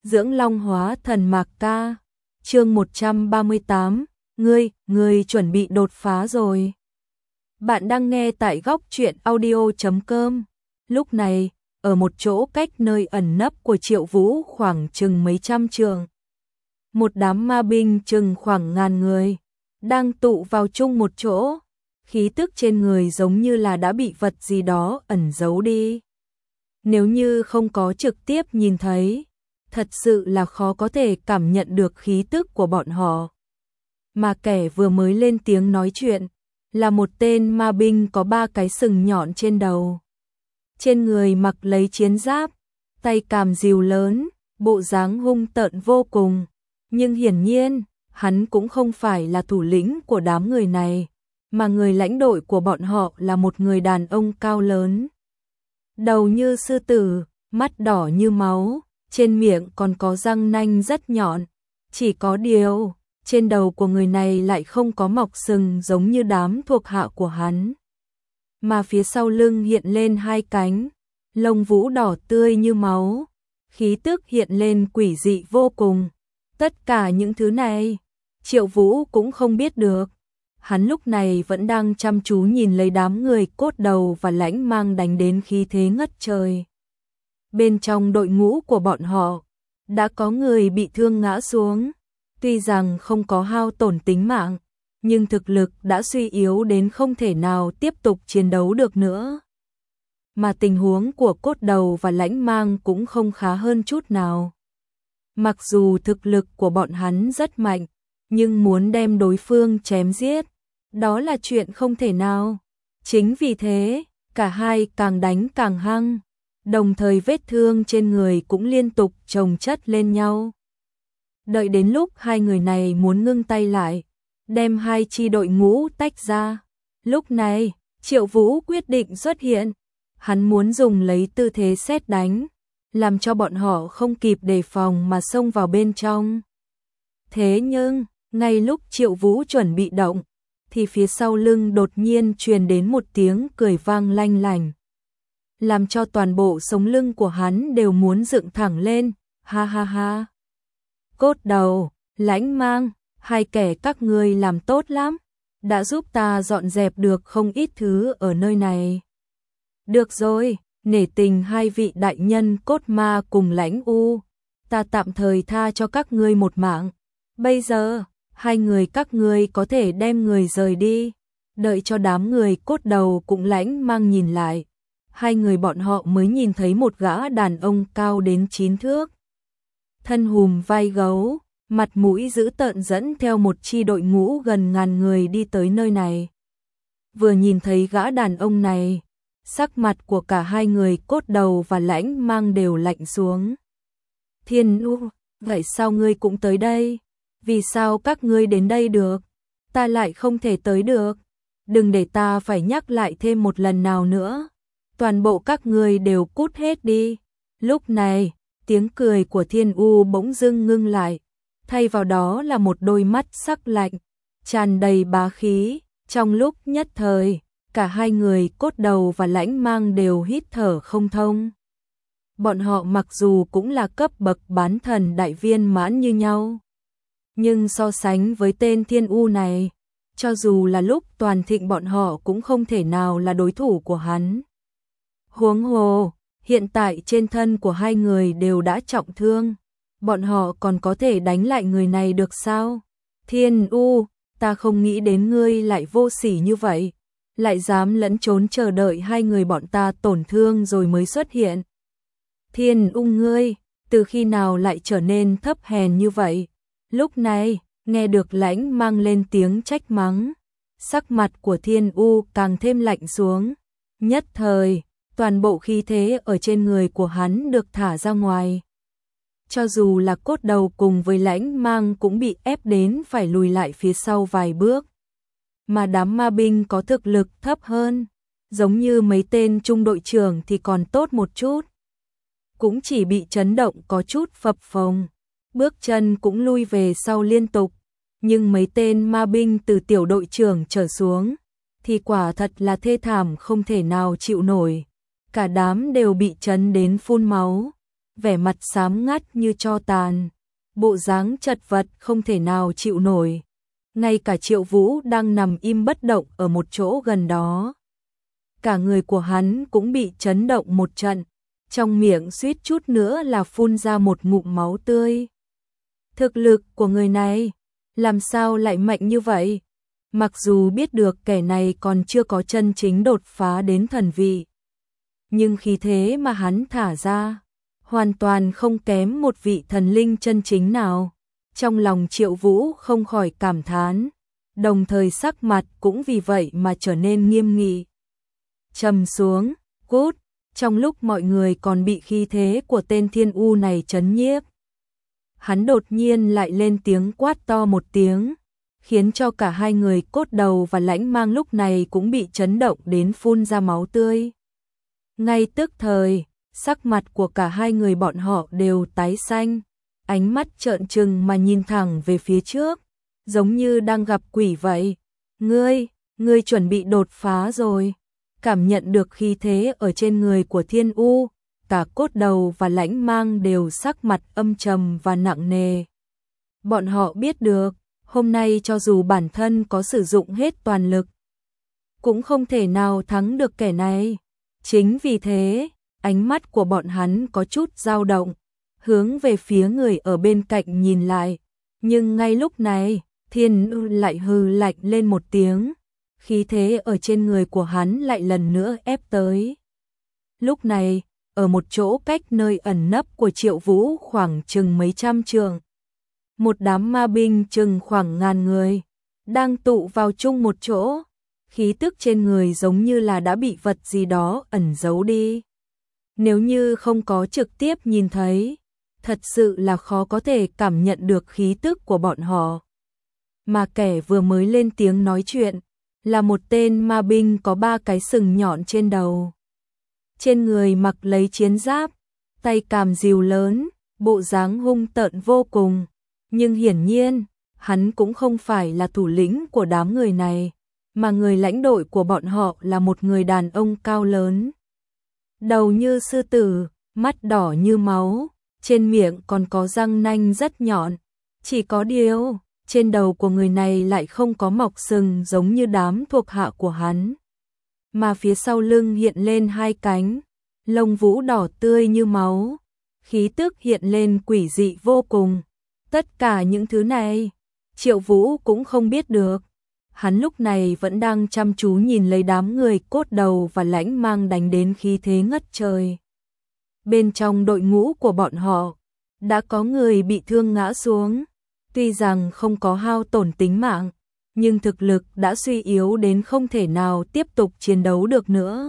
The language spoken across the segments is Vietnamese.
Dưỡng Long Hóa Thần Mạc Ca. Chương 138, ngươi chuẩn bị đột phá rồi. Bạn đang nghe tại góc truyện audio.com. Lúc này, ở một chỗ cách nơi ẩn nấp của Triệu Vũ khoảng chừng mấy trăm trượng, một đám ma binh chừng khoảng ngàn người đang tụ vào chung một chỗ, khí tức trên người giống như là đã bị vật gì đó ẩn giấu đi. Nếu như không có trực tiếp nhìn thấy, thật sự là khó có thể cảm nhận được khí tức của bọn họ. Mà kẻ vừa mới lên tiếng nói chuyện là một tên ma binh có 3 cái sừng nhọn trên đầu. Trên người mặc lấy chiến giáp, tay cầm rìu lớn, bộ dáng hung tợn vô cùng. Nhưng hiển nhiên, hắn cũng không phải là thủ lĩnh của đám người này, mà người lãnh đội của bọn họ là một người đàn ông cao lớn. Đầu như sư tử, mắt đỏ như máu, trên miệng còn có răng nanh rất nhọn. Chỉ có điều, trên đầu của người này lại không có mọc sừng giống như đám thuộc hạ của hắn. Mà phía sau lưng hiện lên 2 cánh, lông vũ đỏ tươi như máu, khí tức hiện lên quỷ dị vô cùng. Tất cả những thứ này, Triệu Vũ cũng không biết được. Hắn lúc này vẫn đang chăm chú nhìn lấy đám người cốt đầu và lãnh mang đánh đến khí thế ngất trời. Bên trong đội ngũ của bọn họ, đã có người bị thương ngã xuống. Tuy rằng không có hao tổn tính mạng, nhưng thực lực đã suy yếu đến không thể nào tiếp tục chiến đấu được nữa. Mà tình huống của cốt đầu và lãnh mang cũng không khá hơn chút nào. Mặc dù thực lực của bọn hắn rất mạnh, nhưng muốn đem đối phương chém giết, đó là chuyện không thể nào. Chính vì thế, cả hai càng đánh càng hăng, đồng thời vết thương trên người cũng liên tục chồng chất lên nhau. Đợi đến lúc hai người này muốn ngưng tay lại, đem hai chi đội ngũ tách ra. Lúc này, Triệu Vũ quyết định xuất hiện. Hắn muốn dùng lấy tư thế sét đánh, làm cho bọn họ không kịp đề phòng mà xông vào bên trong. Thế nhưng, ngay lúc Triệu Vũ chuẩn bị động, thì phía sau lưng đột nhiên truyền đến một tiếng cười vang lanh lảnh, làm cho toàn bộ sống lưng của hắn đều muốn dựng thẳng lên. Ha ha ha! Cốt đầu, lãnh mang, hai kẻ các ngươi làm tốt lắm, đã giúp ta dọn dẹp được không ít thứ ở nơi này. Được rồi, nể tình hai vị đại nhân cốt ma cùng lãnh u, ta tạm thời tha cho các ngươi một mạng. Bây giờ, hai người các ngươi có thể đem người rời đi. Đợi cho đám người cốt đầu cũng lãnh mang nhìn lại, hai người bọn họ mới nhìn thấy một gã đàn ông cao đến 9 thước. Thân hùm vai gấu, mặt mũi dữ tợn dẫn theo một chi đội ngũ gần ngàn người đi tới nơi này. Vừa nhìn thấy gã đàn ông này, sắc mặt của cả hai người cốt đầu và lãnh mang đều lạnh xuống. Thiên U, vậy sao ngươi cũng tới đây? Vì sao các ngươi đến đây được? Ta lại không thể tới được. Đừng để ta phải nhắc lại thêm một lần nào nữa. Toàn bộ các ngươi đều cút hết đi. Lúc này, tiếng cười của Thiên U bỗng dưng ngưng lại, thay vào đó là một đôi mắt sắc lạnh, tràn đầy bá khí. Trong lúc nhất thời, cả hai người cốt đầu và lãnh mang đều hít thở không thông. Bọn họ mặc dù cũng là cấp bậc bán thần đại viên mãn như nhau, nhưng so sánh với tên Thiên U này, cho dù là lúc toàn thịnh bọn họ cũng không thể nào là đối thủ của hắn. Huống hồ, hiện tại trên thân của hai người đều đã trọng thương, bọn họ còn có thể đánh lại người này được sao? Thiên U, ta không nghĩ đến ngươi lại vô sỉ như vậy, lại dám lẫn trốn chờ đợi hai người bọn ta tổn thương rồi mới xuất hiện. Thiên U ngươi, từ khi nào lại trở nên thấp hèn như vậy? Lúc này, nghe được lãnh mang lên tiếng trách mắng, sắc mặt của Thiên U càng thêm lạnh xuống. Nhất thời, toàn bộ khí thế ở trên người của hắn được thả ra ngoài. Cho dù là cốt đầu cùng với lãnh mang cũng bị ép đến phải lùi lại phía sau vài bước. Mà đám ma binh có thực lực thấp hơn, giống như mấy tên trung đội trưởng thì còn tốt một chút, cũng chỉ bị chấn động có chút phập phồng, bước chân cũng lui về sau liên tục. Nhưng mấy tên ma binh từ tiểu đội trưởng trở xuống thì quả thật là thê thảm không thể nào chịu nổi. Cả đám đều bị chấn đến phun máu, vẻ mặt xám ngắt như tro tàn, bộ dáng chật vật không thể nào chịu nổi. Ngay cả Triệu Vũ đang nằm im bất động ở một chỗ gần đó. Cả người của hắn cũng bị chấn động một trận, trong miệng suýt chút nữa là phun ra một ngụm máu tươi. Thực lực của người này, làm sao lại mạnh như vậy? Mặc dù biết được kẻ này còn chưa có chân chính đột phá đến thần vị, nhưng khí thế mà hắn thả ra, hoàn toàn không kém một vị thần linh chân chính nào. Trong lòng Triệu Vũ không khỏi cảm thán, đồng thời sắc mặt cũng vì vậy mà trở nên nghiêm nghị. Trầm xuống, cút, trong lúc mọi người còn bị khí thế của tên Thiên U này chấn nhiếp. Hắn đột nhiên lại lên tiếng quát to một tiếng, khiến cho cả hai người Cốt Đầu và Lãnh Mang lúc này cũng bị chấn động đến phun ra máu tươi. Ngay tức thời, sắc mặt của cả hai người bọn họ đều tái xanh, ánh mắt trợn trừng mà nhìn thẳng về phía trước, giống như đang gặp quỷ vậy. Ngươi chuẩn bị đột phá rồi. Cảm nhận được khí thế ở trên người của Thiên U, cả Cốt Đầu và Lãnh Mang đều sắc mặt âm trầm và nặng nề. Bọn họ biết được, hôm nay cho dù bản thân có sử dụng hết toàn lực, cũng không thể nào thắng được kẻ này. Chính vì thế, ánh mắt của bọn hắn có chút dao động, hướng về phía người ở bên cạnh nhìn lại. Nhưng ngay lúc này, Thiên U lại hừ lạnh lên một tiếng, khí thế ở trên người của hắn lại lần nữa ép tới. Lúc này, ở một chỗ cách nơi ẩn nấp của Triệu Vũ khoảng chừng mấy trăm trượng, một đám ma binh chừng khoảng ngàn người đang tụ vào chung một chỗ, khí tức trên người giống như là đã bị vật gì đó ẩn giấu đi. Nếu như không có trực tiếp nhìn thấy, thật sự là khó có thể cảm nhận được khí tức của bọn họ. Mà kẻ vừa mới lên tiếng nói chuyện là một tên ma binh có 3 cái sừng nhọn trên đầu. Trên người mặc lấy chiến giáp, tay càm rìu lớn, bộ dáng hung tợn vô cùng. Nhưng hiển nhiên, hắn cũng không phải là thủ lĩnh của đám người này, mà người lãnh đội của bọn họ là một người đàn ông cao lớn. Đầu như sư tử, mắt đỏ như máu, trên miệng còn có răng nanh rất nhọn. Chỉ có điều, trên đầu của người này lại không có mọc sừng giống như đám thuộc hạ của hắn, mà phía sau lưng hiện lên 2 cánh, lông vũ đỏ tươi như máu, khí tức hiện lên quỷ dị vô cùng. Tất cả những thứ này, Triệu Vũ cũng không biết được. Hắn lúc này vẫn đang chăm chú nhìn lấy đám người Cốt Đầu và Lãnh Mang đánh đến khí thế ngất trời. Bên trong đội ngũ của bọn họ, đã có người bị thương ngã xuống. Tuy rằng không có hao tổn tính mạng, nhưng thực lực đã suy yếu đến không thể nào tiếp tục chiến đấu được nữa.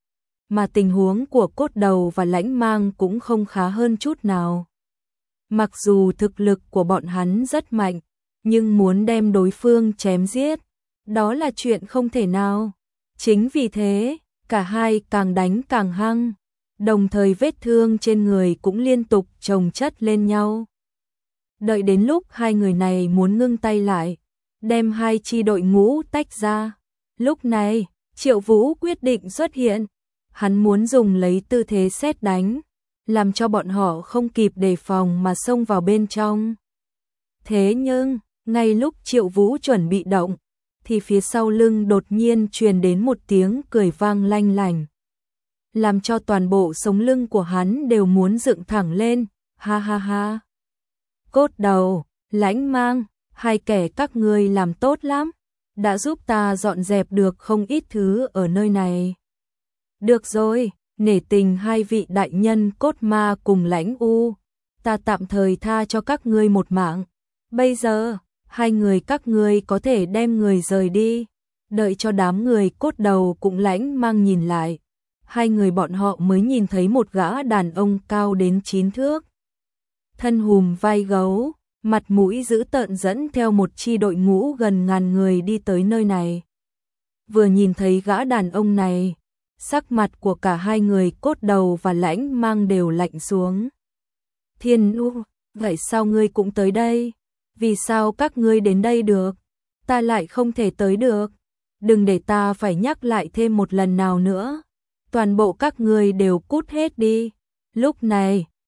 Mà tình huống của Cốt Đầu và Lãnh Mang cũng không khá hơn chút nào. Mặc dù thực lực của bọn hắn rất mạnh, nhưng muốn đem đối phương chém giết, đó là chuyện không thể nào. Chính vì thế, cả hai càng đánh càng hăng, đồng thời vết thương trên người cũng liên tục chồng chất lên nhau. Đợi đến lúc hai người này muốn ngưng tay lại, đem hai chi đội ngũ tách ra. Lúc này, Triệu Vũ quyết định xuất hiện. Hắn muốn dùng lấy tư thế sét đánh, làm cho bọn họ không kịp đề phòng mà xông vào bên trong. Thế nhưng, ngay lúc Triệu Vũ chuẩn bị động, thì phía sau lưng đột nhiên truyền đến một tiếng cười vang lanh lảnh, làm cho toàn bộ sống lưng của hắn đều muốn dựng thẳng lên. Ha ha ha! Cốt Đầu, Lãnh Mang, hai kẻ các ngươi làm tốt lắm, đã giúp ta dọn dẹp được không ít thứ ở nơi này. Được rồi, nể tình hai vị đại nhân Cốt Ma cùng Lãnh U, ta tạm thời tha cho các ngươi một mạng. Bây giờ, hai người các ngươi có thể đem người rời đi. Đợi cho đám người Cốt Đầu cùng Lãnh Mang nhìn lại, hai người bọn họ mới nhìn thấy một gã đàn ông cao đến 9 thước. Thân hùm vai gấu, mặt mũi dữ tợn dẫn theo một chi đội ngũ gần ngàn người đi tới nơi này. Vừa nhìn thấy gã đàn ông này, sắc mặt của cả hai người Cốt Đầu và Lãnh Mang đều lạnh xuống. Thiên U, vậy sao ngươi cũng tới đây? Vì sao các ngươi đến đây được? Ta lại không thể tới được. Đừng để ta phải nhắc lại thêm một lần nào nữa. Toàn bộ các ngươi đều cút hết đi. Lúc này,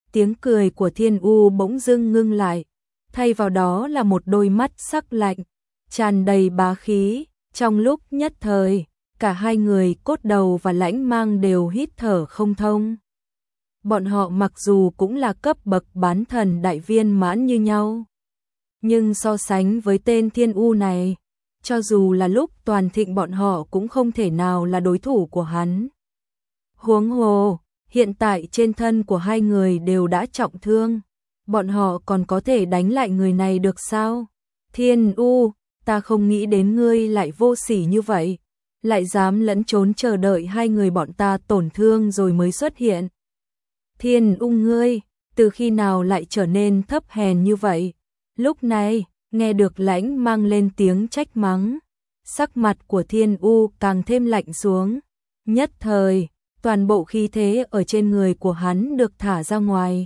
tiếng cười của Thiên U bỗng dưng ngưng lại, thay vào đó là một đôi mắt sắc lạnh, tràn đầy bá khí. Trong lúc nhất thời, cả hai người Cốt Đầu và Lãnh Mang đều hít thở không thông. Bọn họ mặc dù cũng là cấp bậc bán thần đại viên mãn như nhau, nhưng so sánh với tên Thiên U này, cho dù là lúc toàn thịnh bọn họ cũng không thể nào là đối thủ của hắn. Huống hồ, hiện tại trên thân của hai người đều đã trọng thương, bọn họ còn có thể đánh lại người này được sao? Thiên U, ta không nghĩ đến ngươi lại vô sỉ như vậy, lại dám lẫn trốn chờ đợi hai người bọn ta tổn thương rồi mới xuất hiện. Thiên U ngươi, từ khi nào lại trở nên thấp hèn như vậy? Lúc này, nghe được Lãnh Mang lên tiếng trách mắng, sắc mặt của Thiên U càng thêm lạnh xuống. Nhất thời, toàn bộ khí thế ở trên người của hắn được thả ra ngoài.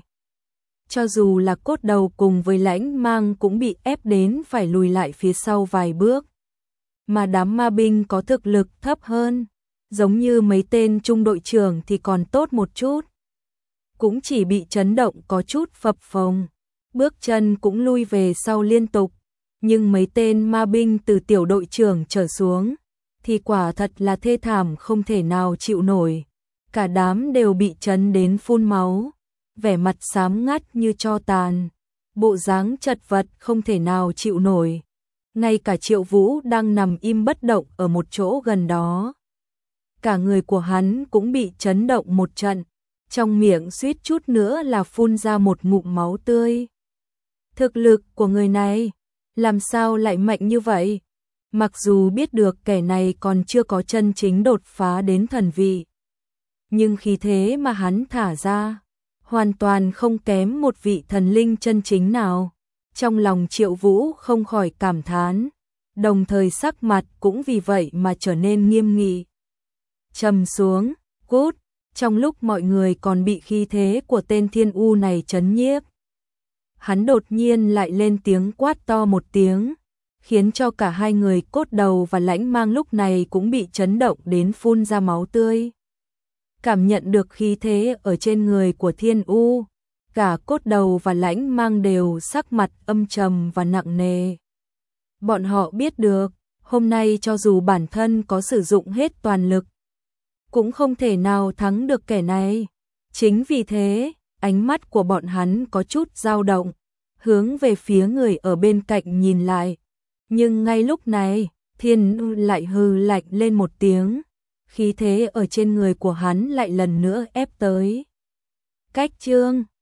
Cho dù là Cốt Đầu cùng với Lãnh Mang cũng bị ép đến phải lùi lại phía sau vài bước. Mà đám ma binh có thực lực thấp hơn, giống như mấy tên trung đội trưởng thì còn tốt một chút, cũng chỉ bị chấn động có chút phập phồng, bước chân cũng lui về sau liên tục. Nhưng mấy tên ma binh từ tiểu đội trưởng trở xuống thì quả thật là thê thảm không thể nào chịu nổi. Cả đám đều bị chấn đến phun máu, vẻ mặt xám ngắt như tro tàn, bộ dáng chật vật không thể nào chịu nổi. Ngay cả Triệu Vũ đang nằm im bất động ở một chỗ gần đó, cả người của hắn cũng bị chấn động một trận, trong miệng suýt chút nữa là phun ra một ngụm máu tươi. Thực lực của người này làm sao lại mạnh như vậy? Mặc dù biết được kẻ này còn chưa có chân chính đột phá đến thần vị, nhưng khí thế mà hắn thả ra hoàn toàn không kém một vị thần linh chân chính nào. Trong lòng Triệu Vũ không khỏi cảm thán, đồng thời sắc mặt cũng vì vậy mà trở nên nghiêm nghị. Trầm xuống, cút, trong lúc mọi người còn bị khí thế của tên Thiên U này chấn nhiếp, hắn đột nhiên lại lên tiếng quát to một tiếng, khiến cho cả hai người Cốt Đầu và Lãnh Mang lúc này cũng bị chấn động đến phun ra máu tươi. Cảm nhận được khí thế ở trên người của Thiên U, cả Cốt Đầu và Lãnh Mang đều sắc mặt âm trầm và nặng nề. Bọn họ biết được, hôm nay cho dù bản thân có sử dụng hết toàn lực, cũng không thể nào thắng được kẻ này. Chính vì thế, ánh mắt của bọn hắn có chút dao động, hướng về phía người ở bên cạnh nhìn lại. Nhưng ngay lúc này, Thiên U lại hừ lạnh lên một tiếng, khí thế ở trên người của hắn lại lần nữa ép tới. Cách chương